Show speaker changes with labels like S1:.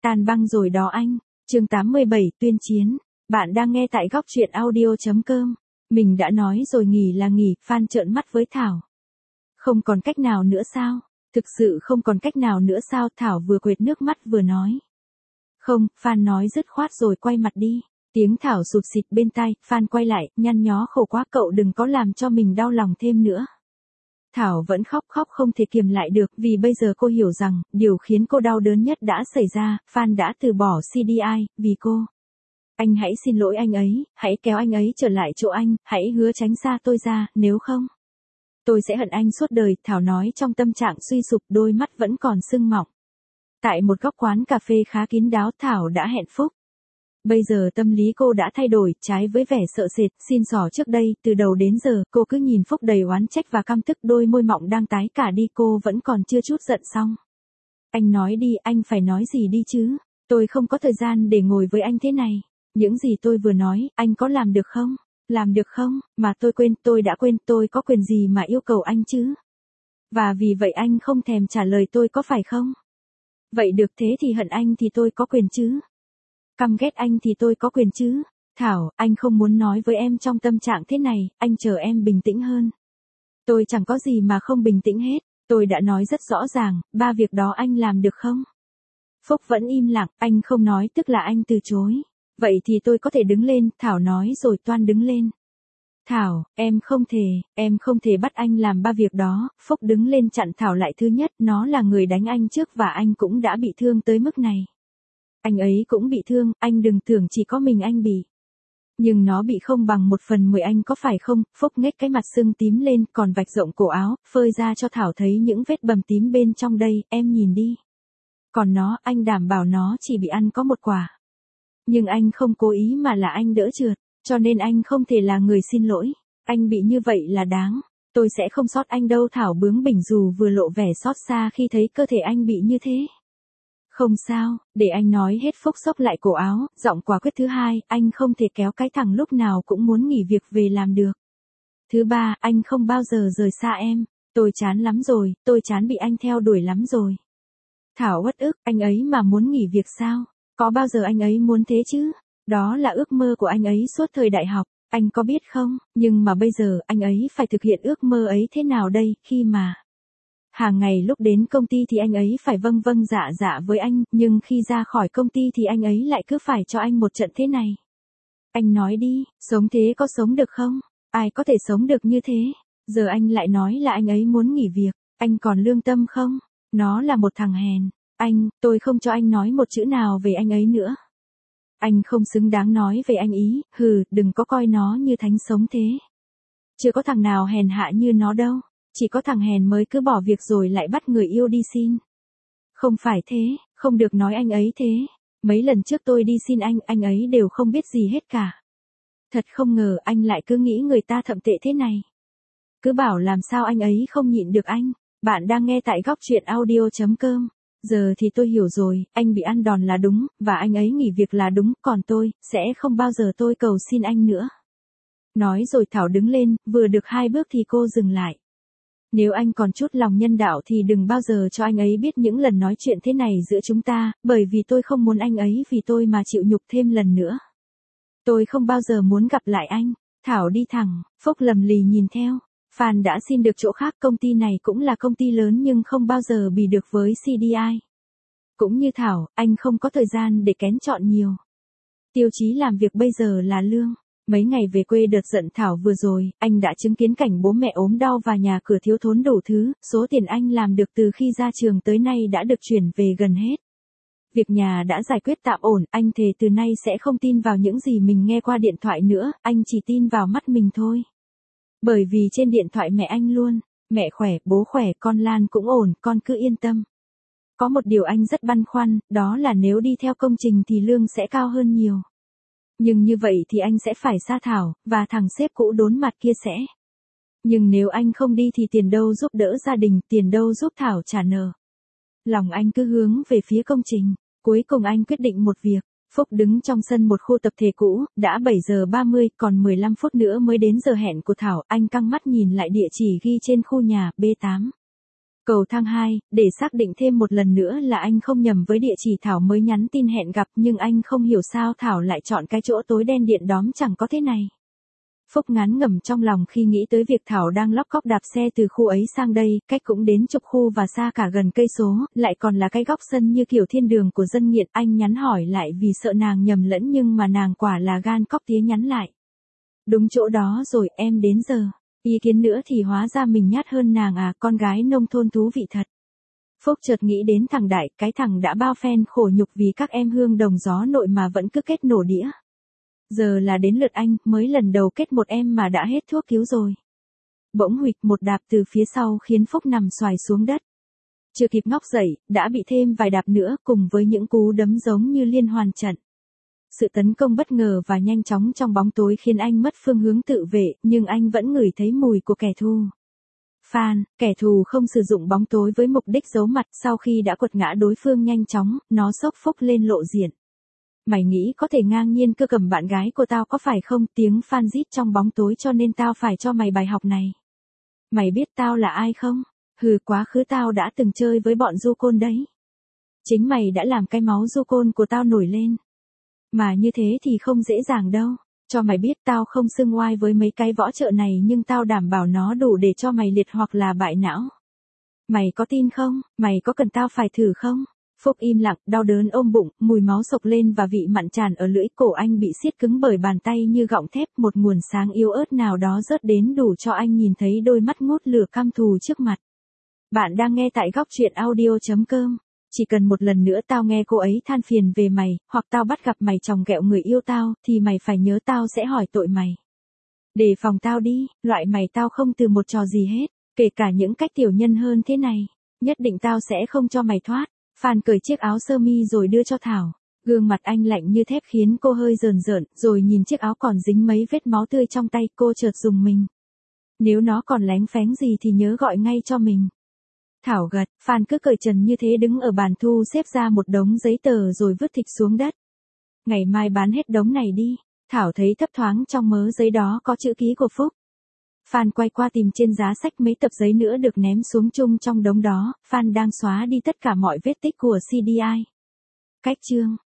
S1: Tan băng rồi đó anh. Chương 87 tuyên chiến. Bạn đang nghe tại góc truyện audio.com. Mình đã nói rồi nghỉ là nghỉ, Phan trợn mắt với Thảo. Không còn cách nào nữa sao? Thực sự không còn cách nào nữa sao? Thảo vừa quệt nước mắt vừa nói. Không, Phan nói dứt khoát rồi quay mặt đi. Tiếng Thảo sụt xịt bên tai, Phan quay lại, nhăn nhó khổ quá, cậu đừng có làm cho mình đau lòng thêm nữa. Thảo vẫn khóc không thể kiềm lại được, vì bây giờ cô hiểu rằng, điều khiến cô đau đớn nhất đã xảy ra, Phan đã từ bỏ CDI, vì cô. Anh hãy xin lỗi anh ấy, hãy kéo anh ấy trở lại chỗ anh, hãy hứa tránh xa tôi ra, nếu không, tôi sẽ hận anh suốt đời, Thảo nói trong tâm trạng suy sụp, đôi mắt vẫn còn sưng mọng. Tại một góc quán cà phê khá kín đáo, Thảo đã hẹn Phúc. Bây giờ tâm lý cô đã thay đổi, trái với vẻ sợ sệt, xin xỏ trước đây, từ đầu đến giờ, cô cứ nhìn Phúc đầy oán trách và căm tức, đôi môi mọng đang tái cả đi, cô vẫn còn chưa chút giận xong. Anh nói đi, anh phải nói gì đi chứ, tôi không có thời gian để ngồi với anh thế này. Những gì tôi vừa nói, anh có làm được không? Làm được không? Mà tôi đã quên, tôi có quyền gì mà yêu cầu anh chứ? Và vì vậy anh không thèm trả lời tôi có phải không? Vậy được, thế thì hận anh thì tôi có quyền chứ? Căm ghét anh thì tôi có quyền chứ? Thảo, anh không muốn nói với em trong tâm trạng thế này, anh chờ em bình tĩnh hơn. Tôi chẳng có gì mà không bình tĩnh hết, tôi đã nói rất rõ ràng, 3 việc đó anh làm được không? Phúc vẫn im lặng, anh không nói tức là anh từ chối. Vậy thì tôi có thể đứng lên, Thảo nói rồi toan đứng lên. Thảo, em không thể bắt anh làm 3 việc đó, Phúc đứng lên chặn Thảo lại. Thứ nhất, nó là người đánh anh trước và anh cũng đã bị thương tới mức này. Anh ấy cũng bị thương, anh đừng tưởng chỉ có mình anh bị. Nhưng nó bị không bằng 1/10 anh có phải không? Phúc nhếch cái mặt sưng tím lên, còn vạch rộng cổ áo, phơi ra cho Thảo thấy những vết bầm tím bên trong đây, em nhìn đi. Còn nó, anh đảm bảo nó chỉ bị ăn có 1 quả. Nhưng anh không cố ý mà là anh đỡ trượt, cho nên anh không thể là người xin lỗi. Anh bị như vậy là đáng. Tôi sẽ không sót anh đâu, Thảo bướng bỉnh dù vừa lộ vẻ xót xa khi thấy cơ thể anh bị như thế. Không sao, để anh nói hết. Phúc xốc lại cổ áo, giọng quả quyết. Thứ hai, anh không thể kéo cái thằng lúc nào cũng muốn nghỉ việc về làm được. Thứ ba, anh không bao giờ rời xa em. Tôi chán lắm rồi, tôi chán bị anh theo đuổi lắm rồi. Thảo uất ức, anh ấy mà muốn nghỉ việc sao? Có bao giờ anh ấy muốn thế chứ? Đó là ước mơ của anh ấy suốt thời đại học, anh có biết không? Nhưng mà bây giờ anh ấy phải thực hiện ước mơ ấy thế nào đây, khi mà hàng ngày lúc đến công ty thì anh ấy phải vâng vâng dạ dạ với anh, nhưng khi ra khỏi công ty thì anh ấy lại cứ phải cho anh một trận thế này. Anh nói đi, sống thế có sống được không? Ai có thể sống được như thế? Giờ anh lại nói là anh ấy muốn nghỉ việc, anh còn lương tâm không? Nó là một thằng hèn. Tôi không cho anh nói một chữ nào về anh ấy nữa. Anh không xứng đáng nói về anh ý, đừng có coi nó như thánh sống thế. Chưa có thằng nào hèn hạ như nó đâu, chỉ có thằng hèn mới cứ bỏ việc rồi lại bắt người yêu đi xin. Không phải thế, không được nói anh ấy thế. Mấy lần trước tôi đi xin anh ấy đều không biết gì hết cả. Thật không ngờ anh lại cứ nghĩ người ta thậm tệ thế này. Cứ bảo làm sao anh ấy không nhịn được anh. Bạn đang nghe tại góc truyện audio.com. Giờ thì tôi hiểu rồi, anh bị ăn đòn là đúng, và anh ấy nghỉ việc là đúng, còn tôi, sẽ không bao giờ tôi cầu xin anh nữa. Nói rồi Thảo đứng lên, vừa được 2 bước thì cô dừng lại. Nếu anh còn chút lòng nhân đạo thì đừng bao giờ cho anh ấy biết những lần nói chuyện thế này giữa chúng ta, bởi vì tôi không muốn anh ấy vì tôi mà chịu nhục thêm lần nữa. Tôi không bao giờ muốn gặp lại anh. Thảo đi thẳng, Phúc lầm lì nhìn theo. Phan đã xin được chỗ khác, công ty này cũng là công ty lớn nhưng không bao giờ bị được với CDI. Cũng như Thảo, anh không có thời gian để kén chọn nhiều. Tiêu chí làm việc bây giờ là lương. Mấy ngày về quê đợt giận Thảo vừa rồi, anh đã chứng kiến cảnh bố mẹ ốm đau và nhà cửa thiếu thốn đủ thứ, số tiền anh làm được từ khi ra trường tới nay đã được chuyển về gần hết. Việc nhà đã giải quyết tạm ổn, anh thề từ nay sẽ không tin vào những gì mình nghe qua điện thoại nữa, anh chỉ tin vào mắt mình thôi. Bởi vì trên điện thoại mẹ anh luôn, mẹ khỏe, bố khỏe, con Lan cũng ổn, con cứ yên tâm. Có một điều anh rất băn khoăn, đó là nếu đi theo công trình thì lương sẽ cao hơn nhiều. Nhưng như vậy thì anh sẽ phải sa Thảo, và thằng sếp cũ đốn mặt kia sẽ. Nhưng nếu anh không đi thì tiền đâu giúp đỡ gia đình, tiền đâu giúp Thảo trả nợ. Lòng anh cứ hướng về phía công trình, cuối cùng anh quyết định một việc. Phúc đứng trong sân một khu tập thể cũ, đã 7 giờ 30, còn 15 phút nữa mới đến giờ hẹn của Thảo, anh căng mắt nhìn lại địa chỉ ghi trên khu nhà, B8. Cầu thang 2, để xác định thêm một lần nữa là anh không nhầm với địa chỉ Thảo mới nhắn tin hẹn gặp, nhưng anh không hiểu sao Thảo lại chọn cái chỗ tối đen điện đóm chẳng có thế này. Phúc ngán ngẩm trong lòng khi nghĩ tới việc Thảo đang lóc cóc đạp xe từ khu ấy sang đây, cách cũng đến chục khu và xa cả gần cây số, lại còn là cái góc sân như kiểu thiên đường của dân nghiện. Anh nhắn hỏi lại vì sợ nàng nhầm lẫn, nhưng mà nàng quả là gan cóc tía nhắn lại. Đúng chỗ đó rồi, em đến giờ. Ý kiến nữa thì hóa ra mình nhát hơn nàng à, con gái nông thôn thú vị thật. Phúc chợt nghĩ đến thằng Đại, cái thằng đã bao phen khổ nhục vì các em hương đồng gió nội mà vẫn cứ kết nổ đĩa. Giờ là đến lượt anh, mới lần đầu kết một em mà đã hết thuốc cứu rồi. Bỗng huỵch một đạp từ phía sau khiến Phúc nằm xoài xuống đất. Chưa kịp ngóc dậy, đã bị thêm vài đạp nữa cùng với những cú đấm giống như liên hoàn trận. Sự tấn công bất ngờ và nhanh chóng trong bóng tối khiến anh mất phương hướng tự vệ, nhưng anh vẫn ngửi thấy mùi của kẻ thù. Phan, kẻ thù không sử dụng bóng tối với mục đích giấu mặt, sau khi đã quật ngã đối phương nhanh chóng, nó xốc Phúc lên lộ diện. Mày nghĩ có thể ngang nhiên cưa cầm bạn gái của tao có phải không? Tiếng Phan rít trong bóng tối, cho nên tao phải cho mày bài học này. Mày biết tao là ai không? Hừ, quá khứ tao đã từng chơi với bọn du côn đấy. Chính mày đã làm cái máu du côn của tao nổi lên. Mà như thế thì không dễ dàng đâu. Cho mày biết tao không xưng oai với mấy cái võ trợ này, nhưng tao đảm bảo nó đủ để cho mày liệt hoặc là bại não. Mày có tin không? Mày có cần tao phải thử không? Phúc im lặng, đau đớn ôm bụng, mùi máu sộc lên và vị mặn tràn ở lưỡi, cổ anh bị siết cứng bởi bàn tay như gọng thép, một nguồn sáng yếu ớt nào đó rớt đến đủ cho anh nhìn thấy đôi mắt ngút lửa căm thù trước mặt. Bạn đang nghe tại góc truyện audio.com. Chỉ cần một lần nữa tao nghe cô ấy than phiền về mày, hoặc tao bắt gặp mày chòng ghẹo người yêu tao, thì mày phải nhớ tao sẽ hỏi tội mày. Đề phòng tao đi, loại mày tao không từ một trò gì hết, kể cả những cách tiểu nhân hơn thế này. Nhất định tao sẽ không cho mày thoát. Phan cởi chiếc áo sơ mi rồi đưa cho Thảo. Gương mặt anh lạnh như thép khiến cô hơi rờn rợn, rồi nhìn chiếc áo còn dính mấy vết máu tươi trong tay, cô chợt rùng mình. Nếu nó còn lánh phánh gì thì nhớ gọi ngay cho mình. Thảo gật. Phan cứ cởi trần như thế đứng ở bàn thu xếp ra một đống giấy tờ rồi vứt thịch xuống đất. Ngày mai bán hết đống này đi. Thảo thấy thấp thoáng trong mớ giấy đó có chữ ký của Phúc. Phan quay qua tìm trên giá sách mấy tập giấy nữa được ném xuống chung trong đống đó. Phan đang xóa đi tất cả mọi vết tích của CDI. Cách chương